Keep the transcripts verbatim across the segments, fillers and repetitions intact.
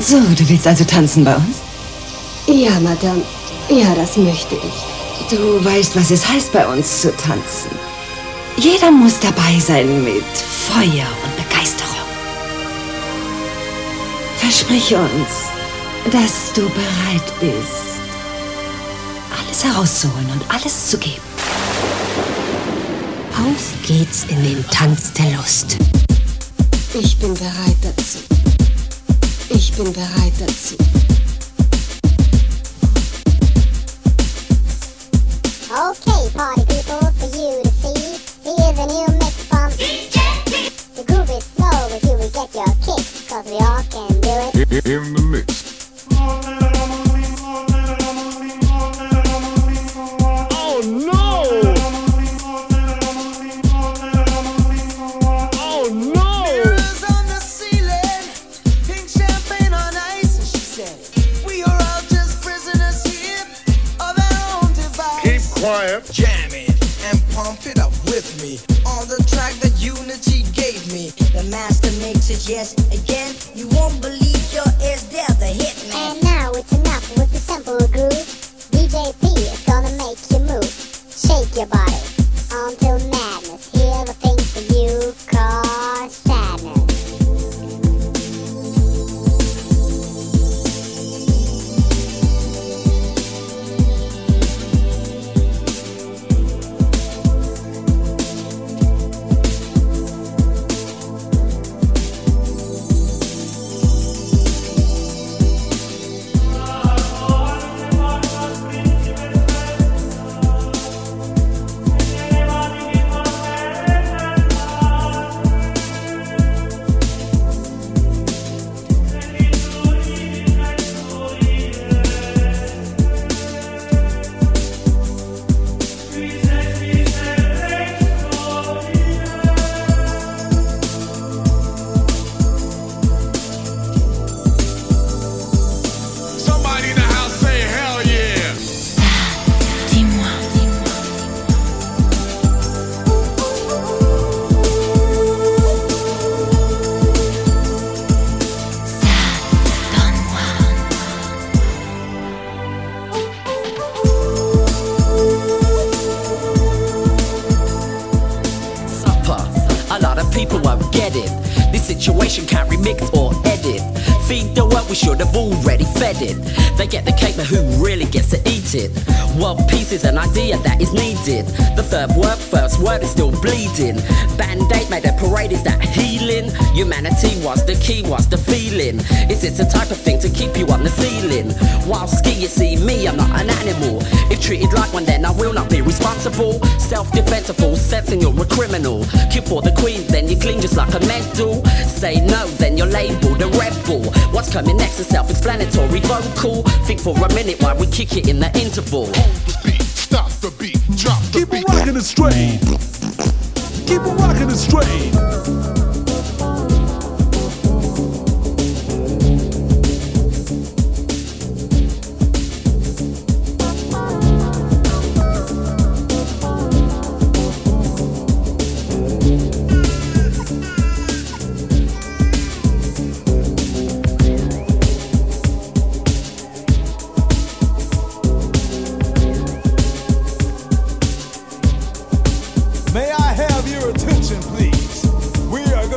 So, du willst also tanzen bei uns? Ja, Madame. Ja, das möchte ich. Du weißt, was es heißt, bei uns zu tanzen. Jeder muss dabei sein mit Feuer und Begeisterung. Versprich uns, dass du bereit bist, alles herauszuholen und alles zu geben. Auf geht's in den Tanz der Lust. Ich bin bereit dazu. Ich bin bereit dazu. Okay, party people, for you to see. Here's a new mix from D J P. The groove is slow, but you will get your kicks, cause we all can do it. In the mix. Oh no! Oh no! Mirrors on the ceiling, pink champagne on ice, and she said, we are all just prisoners here of our own device. Keep quiet. Jam it and pump it up with me on the track that Unity gave me. The master mixes, yes, again. You won't believe your ears, they're the hit man. And now it's enough with the simple groove. D J P is gonna make you move. Shake your body until madness. Hear the thing for you called sadness. Somebody in the house say hell yeah. Dis-moi, dis-moi. Ça, donne-moi. Supper. A lot of people won't get it. This situation can't remix or edit. Feed the world, we should have already fed it. They get the cake, but who really gets to eat it? World peace is an idea that is needed. The third word, first word is still bleeding. Band-aid made a parade, is that healing? Humanity was the key, was the feeling. Is it the type of thing to keep you on the ceiling? While ski, you see me, I'm not an animal. If treated like one, then I will not be responsible. Self-defense, a full sense, and you're a criminal. Kill for the queen, then you clean just like a medal. Say no, then you're labeled a rebel. What's coming next is self-explanatory vocal. Think for a minute while we kick it in the interval. Hold the beat, stop the beat, drop the Keep beat. it rockin' and straight. Keep it rockin' and straight. May I have your attention, please? We are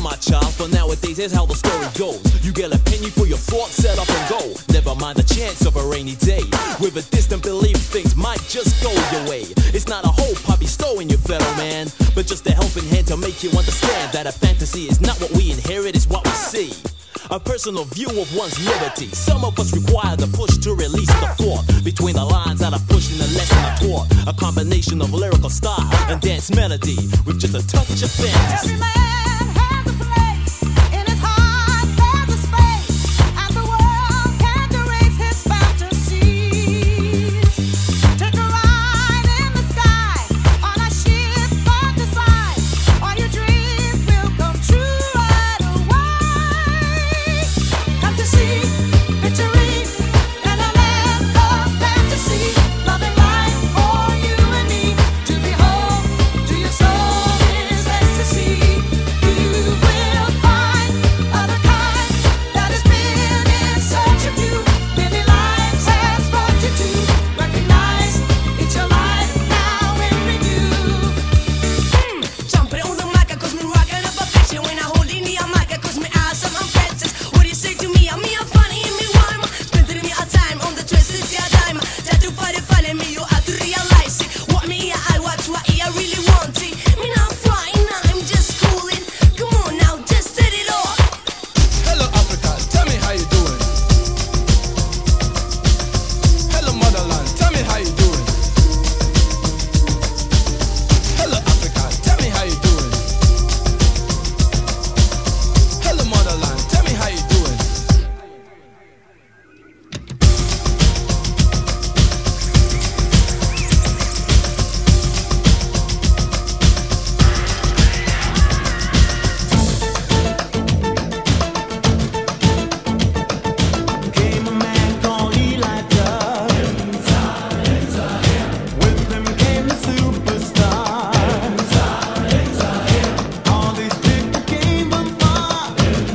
my child, for nowadays here's how the story goes. You get a penny for your thoughts, set up and go. Never mind the chance of a rainy day. With a distant belief things might just go your way. It's not a hope I bestow in your fellow man, but just a helping hand to make you understand that a fantasy is not what we inherit, it's what we see. A personal view of one's liberty. Some of us require the push to release the thought between the lines that are pushing the lesson I taught. A combination of lyrical style and dance melody with just a touch of fantasy. Every man has a place in his heart. There's a space, and the world can't erase his fantasies. Take a ride in the sky on a ship for the size. All your dreams will come true right away. Fantasy, picturing, and a land of fantasy. Love and life for you and me to behold. To your soul is ecstasy. You will find other kind that has been in search of you. Many lives has brought you to recognize it's your life now in review. Jumping on the mic, cause me rockin' up affection. When I hold in the mic, cause me awesome, I'm princess. What do you say to me? I'm me, I'm funny, and me rhyme. Spending me a time on the twisted yeah dime. That to find it, finding me, you have to realize it. What me, I watch, what I really want it. Me not flying, I'm just cooling. Come on now, just set it off. Hello Africa, tell me how you doing. Hello motherland, tell me how you doing. Hello Africa, tell me how you doing. Hello motherland, tell me how you doing. Came a man called Elijah. With him came the superstars. All these people came from far.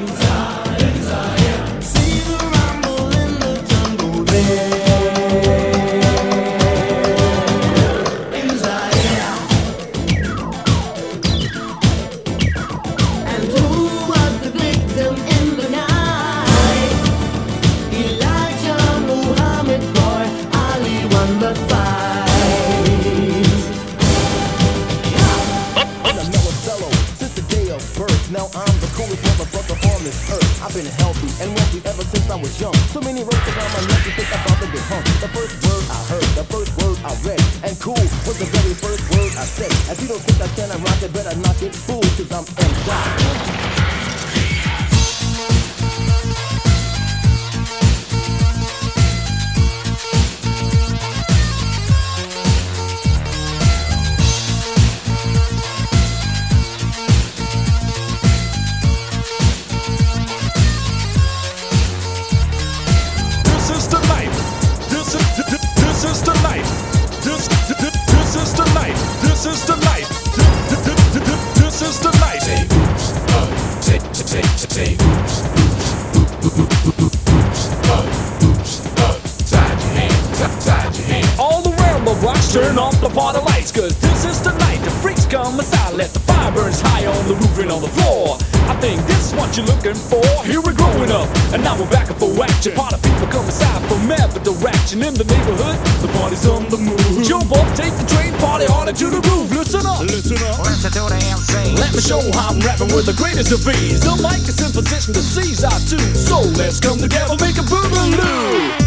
See the rumble in the jungle there. In Zaire. And who was the victim in the night? Elijah Muhammad boy, Ali won the fight. I'm a mellow fellow since the day of birth. Now I'm the coolest motherfucker on this earth. I've been healthy and wealthy ever since I was young. So many ropes around my neck, you think I'm about to get hung. The first word I heard, the first word I read, and cool was the very first word I said. If you don't think I can, I'm rock it, better knock it, fool, cause I'm M. This is the night. This is this is the night. This this is the night. This is the night. This is the night. Say oops, uh, say say say oops, uh, oops, uh, side your hand, side your hand. All around the rocks, turn off the party lights, cause this is the night. The freaks come aside, let the fire burns high on the roof and on the floor. I think this is what you're looking for. Here we're growing up, and now we're back up for action. Party people come aside from every direction in the neighborhood. The party's on the move. Jump up, take the train, party hard into the groove. Listen up, listen up. Listen to the M C. Let me show how I'm rapping with the greatest of ease. The mic is in position to seize our tune. So let's come together, make a boogaloo.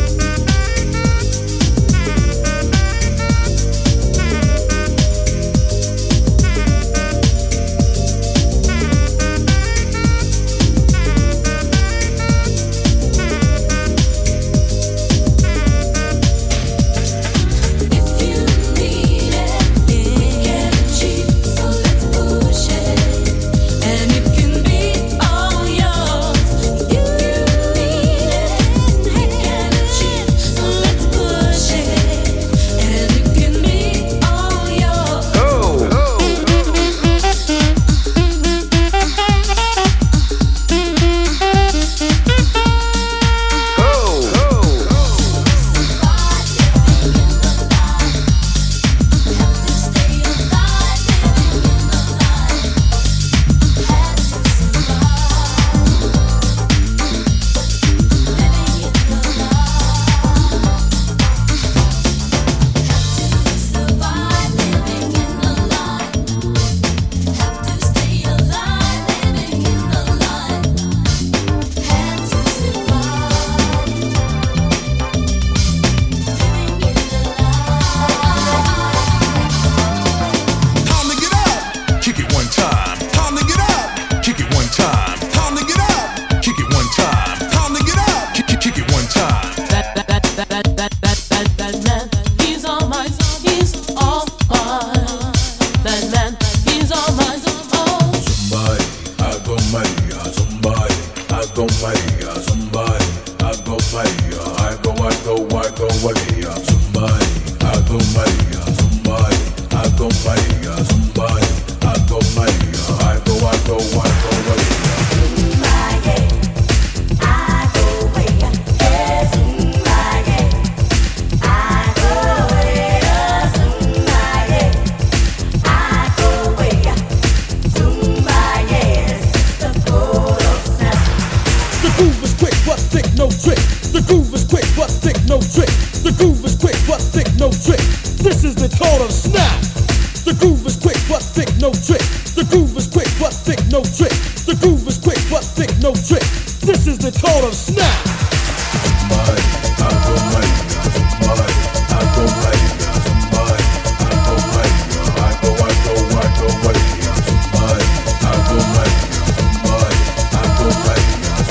And it can be all yours if you need it. Maria, I go, I go, I go, Maria, Zumbai, I go Maria, Zumbai, I go Maria, Zumbai, I go Maria, I go, I go, I go, Maria. No trick. The groove is quick but thick, no trick. The groove is quick but thick, no trick. This is the call of snap. The groove is quick but thick, no trick. The groove is quick but thick, no trick. The groove is quick but thick, no trick. This is the call of snap. My, I go my, my, I go my, my, I go my, I go, I go, I go my, my, I go my, my, I go my.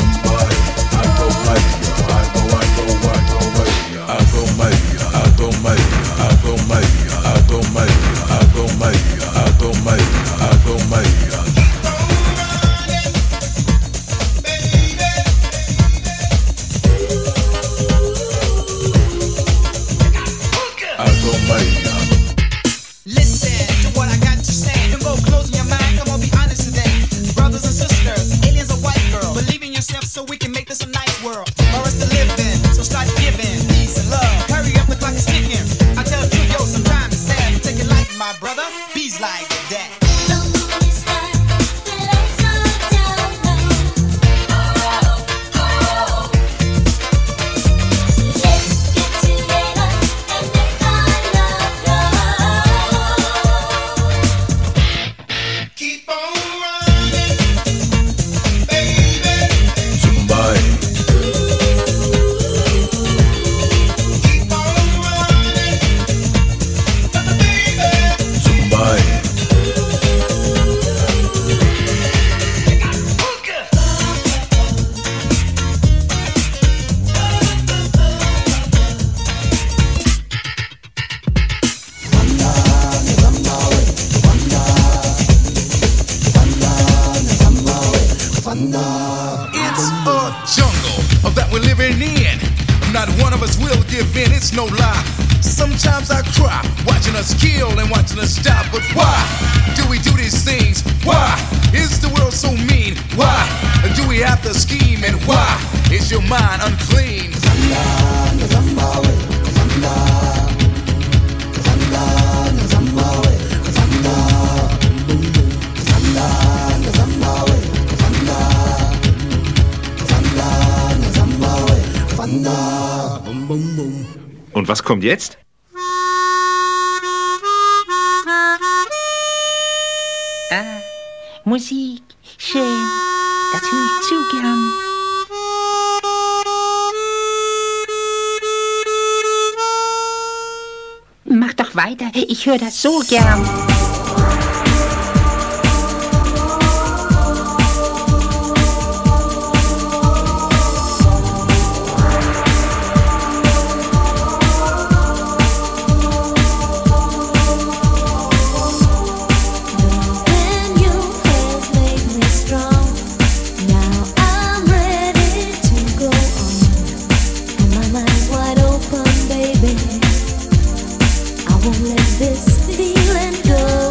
Und was kommt jetzt? Ah, Musik, schön, das höre ich zu gern. Mach doch weiter, ich höre das so gern. Won't let this feeling go.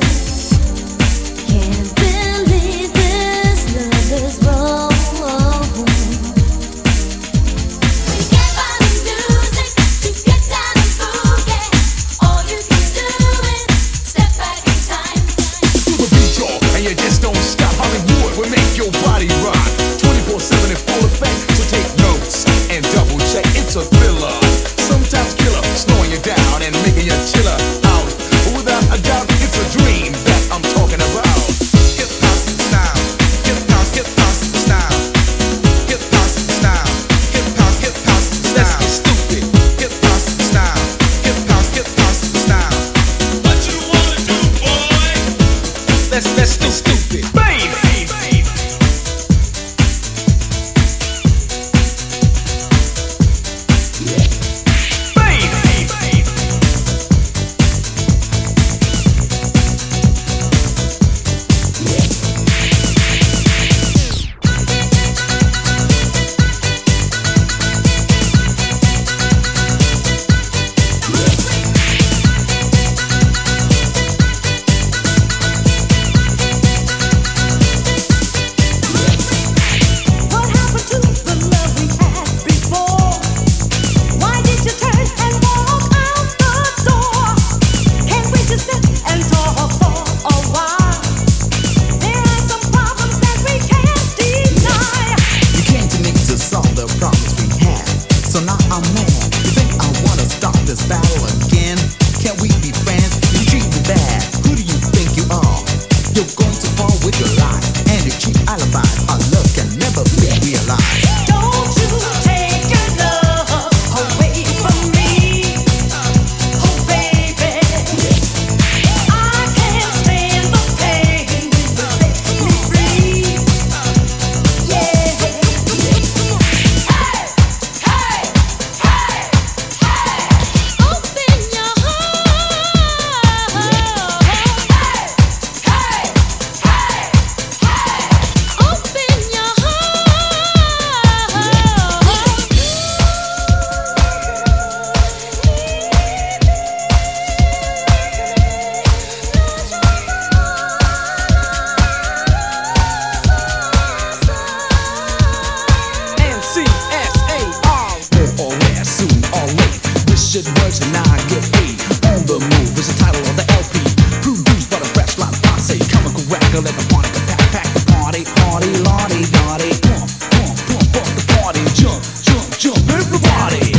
Richard works and I get paid. On the move is the title of the L P. Produced by the Fresh Lot Posse. Chemical record, let the party the pack, pack the party, party, lottie, dottie. Pump, pump, pump, pump the party. Jump, jump, jump, everybody.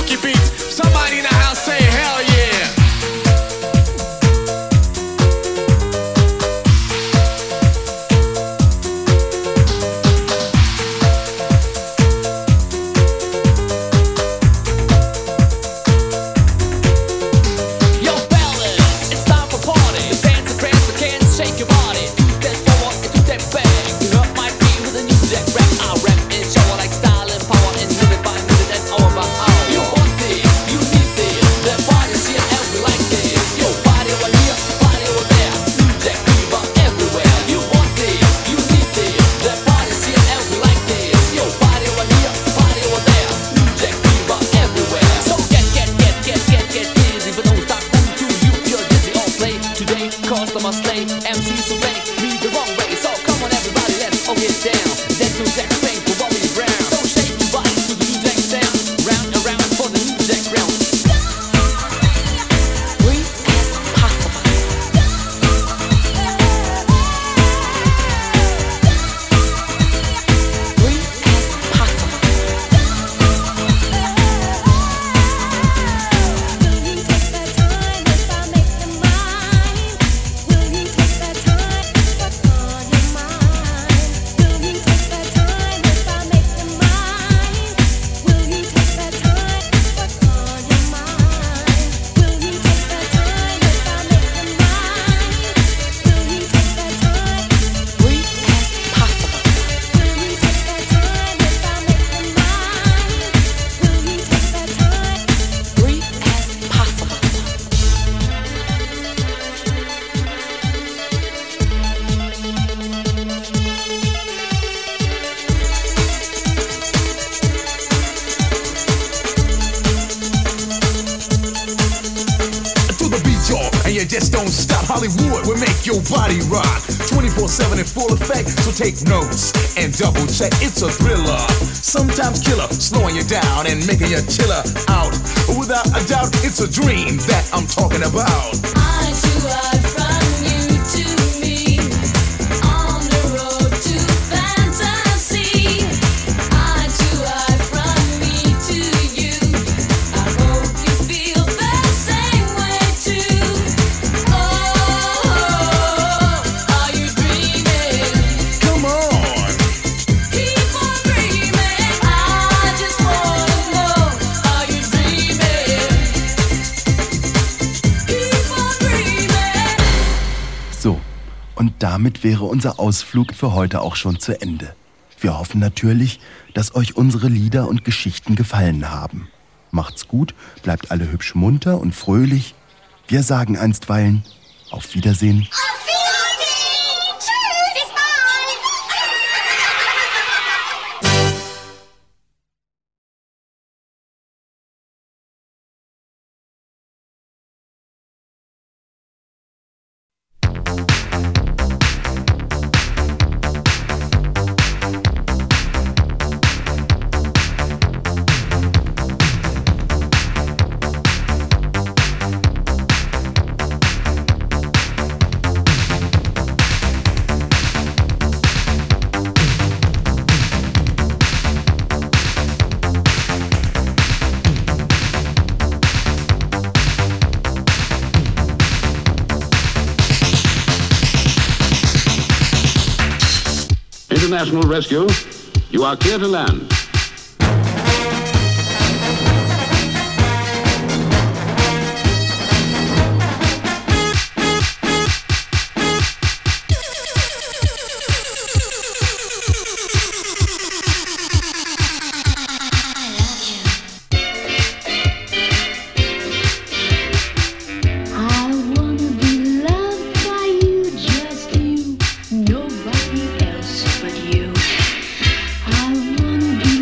funky beats. Somebody in the house say hell yeah. Hollywood will make your body rock twenty-four seven in full effect, so take notes and double check. It's a thriller, sometimes killer, slowing you down and making you chiller out. Without a doubt, it's a dream that I'm talking about. Eye to eye from you to me, on the road to fantasy. Eye to eye from me to you, I hope you feel the same way too. Und damit wäre unser Ausflug für heute auch schon zu Ende. Wir hoffen natürlich, dass euch unsere Lieder und Geschichten gefallen haben. Macht's gut, bleibt alle hübsch munter und fröhlich. Wir sagen einstweilen auf Wiedersehen. International Rescue, you are clear to land. Nobody else but you. I wanna be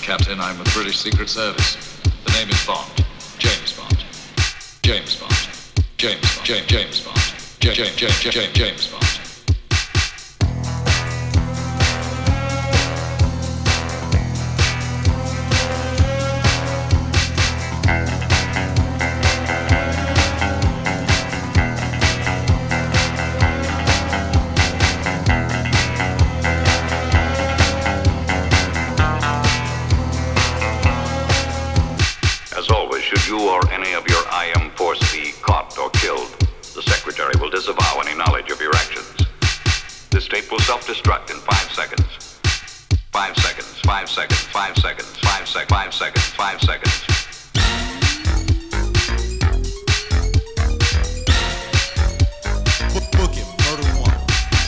Captain. I'm with the British Secret Service. The name is Bond. James Bond. James Bond. James Bond. James James Bond. James James James James James Bond. Should you or any of your I M force be caught or killed, the Secretary will disavow any knowledge of your actions. This tape will self-destruct in five seconds. Five seconds, five seconds, five seconds, five sec, five seconds, five seconds. Book, book it, murder one.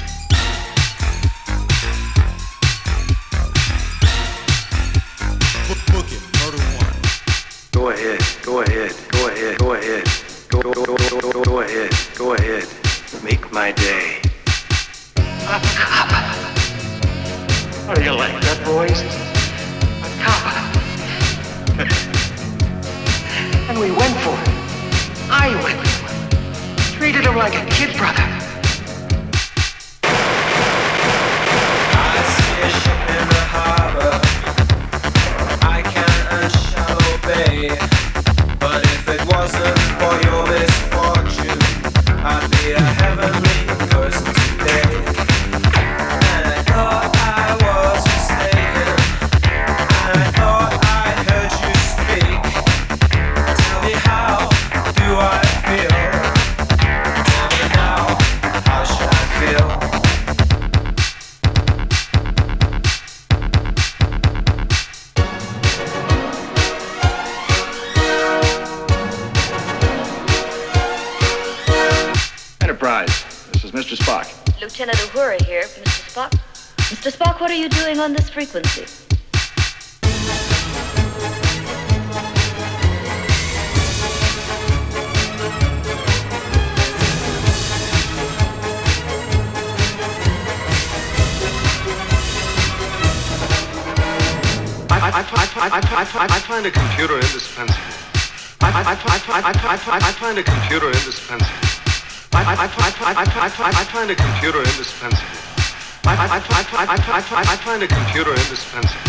Book, book it, murder one. Go ahead, go ahead, go ahead, go ahead, go, go, go, go, go, go ahead, go ahead, make my day. A cop. How do you like that, boys? A cop. And we went for it. I went for it. Treated him like a kid brother. I see a ship in the harbor. I can and shall obey. But if it wasn't for your misfortune, I'd be a heavenly person today. And I thought I was mistaken, and I thought I heard you speak. Tell me, how do I feel? Tell me now, how should I feel? Enterprise, this is Mister Spock. Lieutenant Uhura here, Mister Spock. Mister Spock, what are you doing on this frequency? I, I, I, I, I, I, I find a computer indispensable. I, I, I, I, I, I, I find a computer indispensable. I, I, I, I, I, I, I find a computer indispensable. I, I, I, I, I, I, I find a computer indispensable.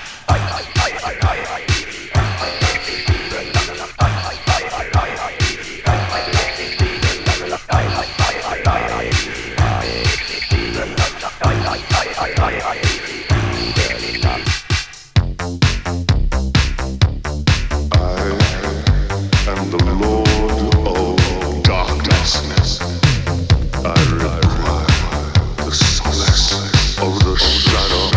am the Lord of Darkness. I require the solace of the shadows.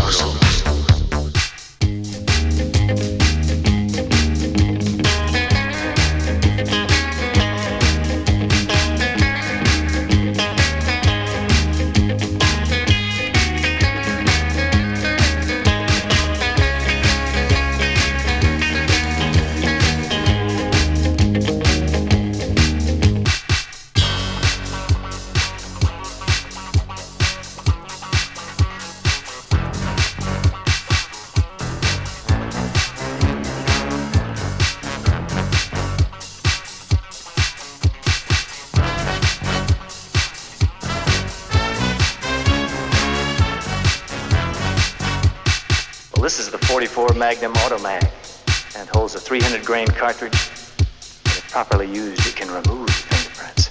This is the forty-four Magnum Automag and holds a three hundred grain cartridge. And if properly used, it can remove fingerprints.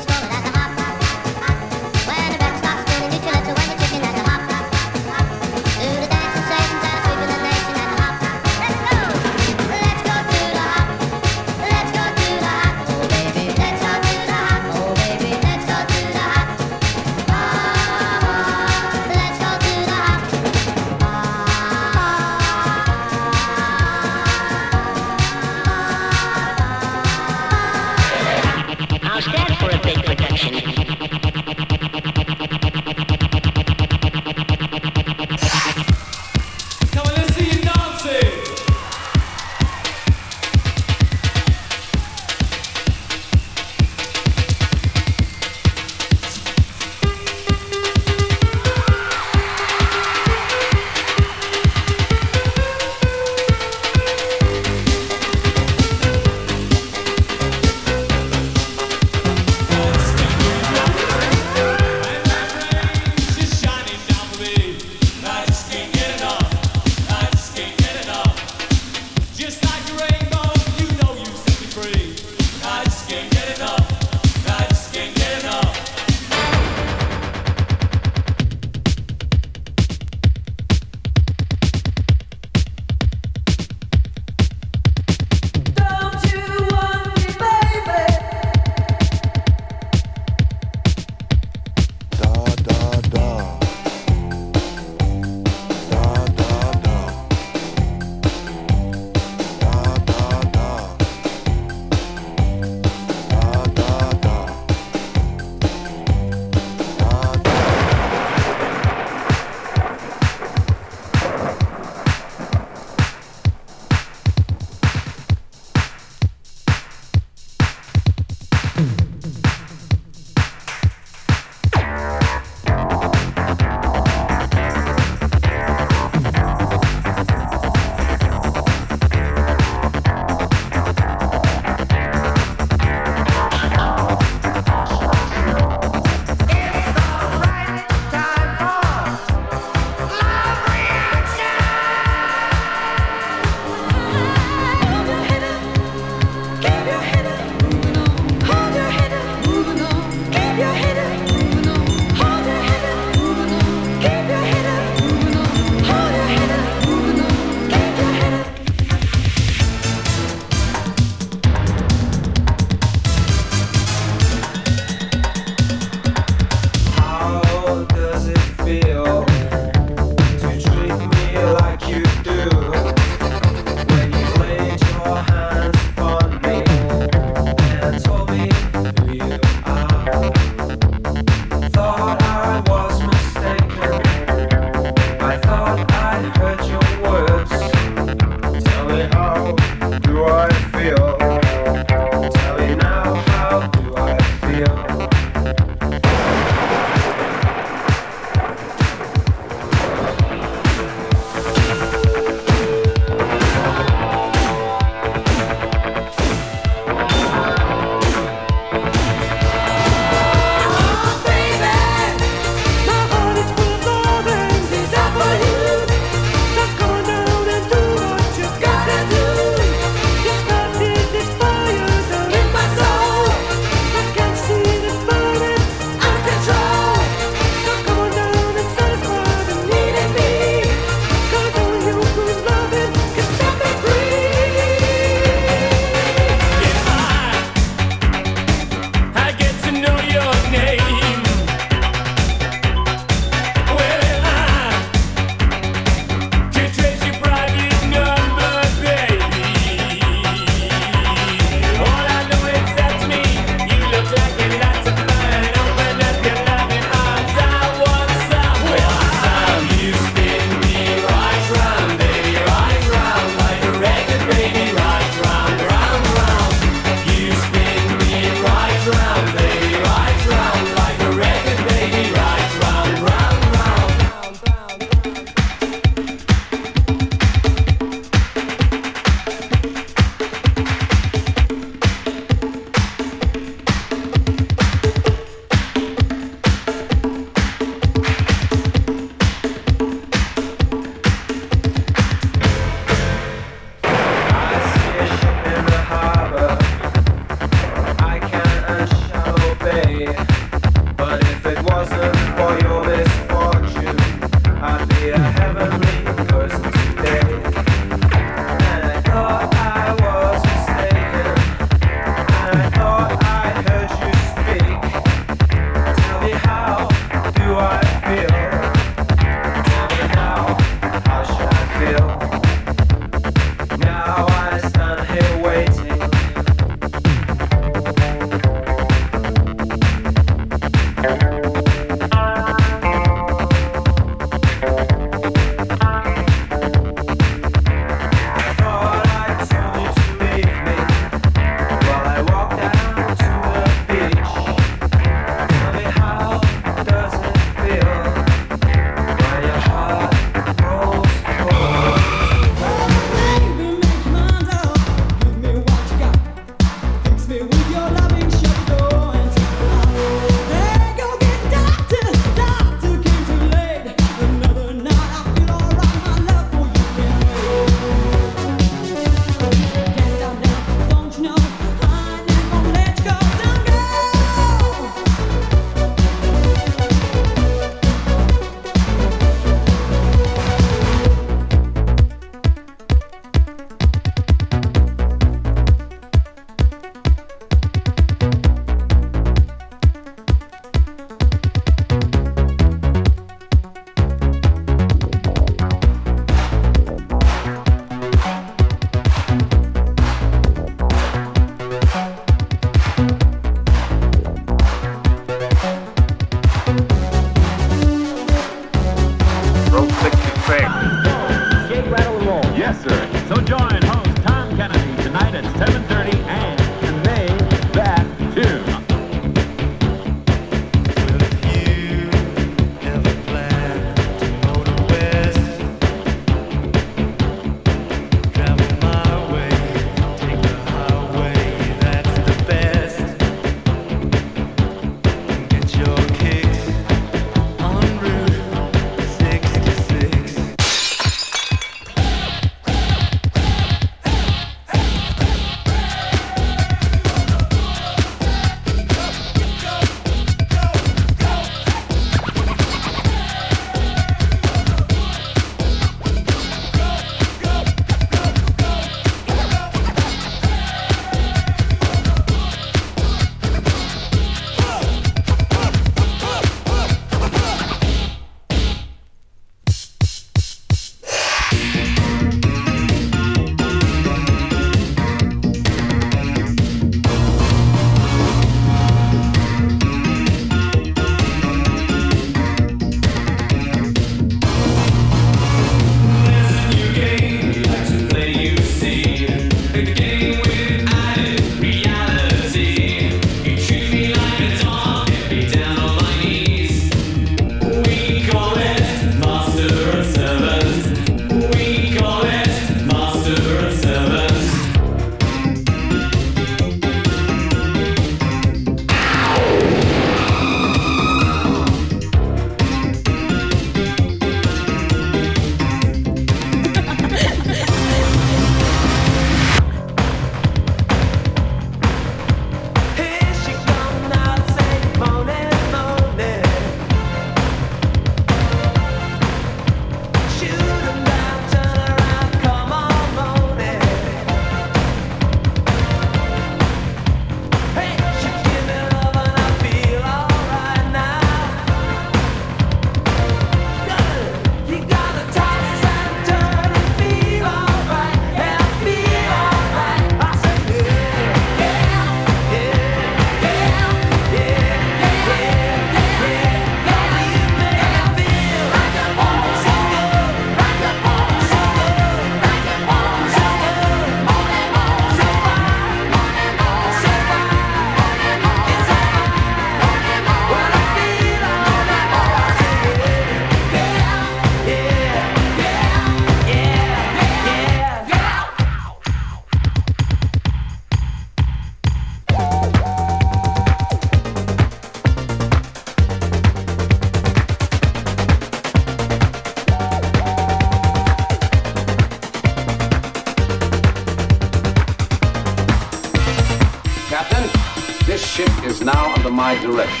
is now under my direction.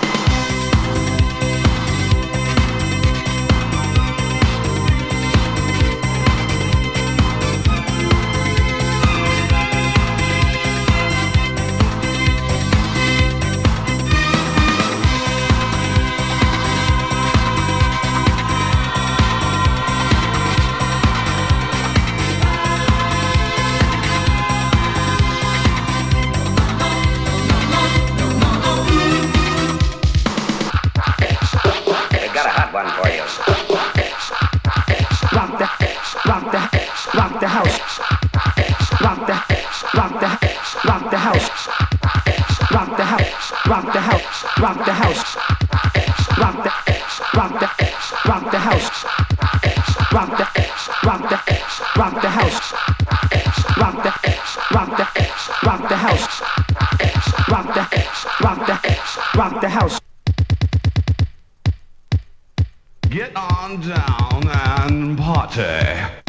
rock the house, rock the house, rock the, rock the, rock the house, rock the, rock the, rock the house, rock the, rock the, rock the house, rock the, rock the, rock the house. Get on down and party.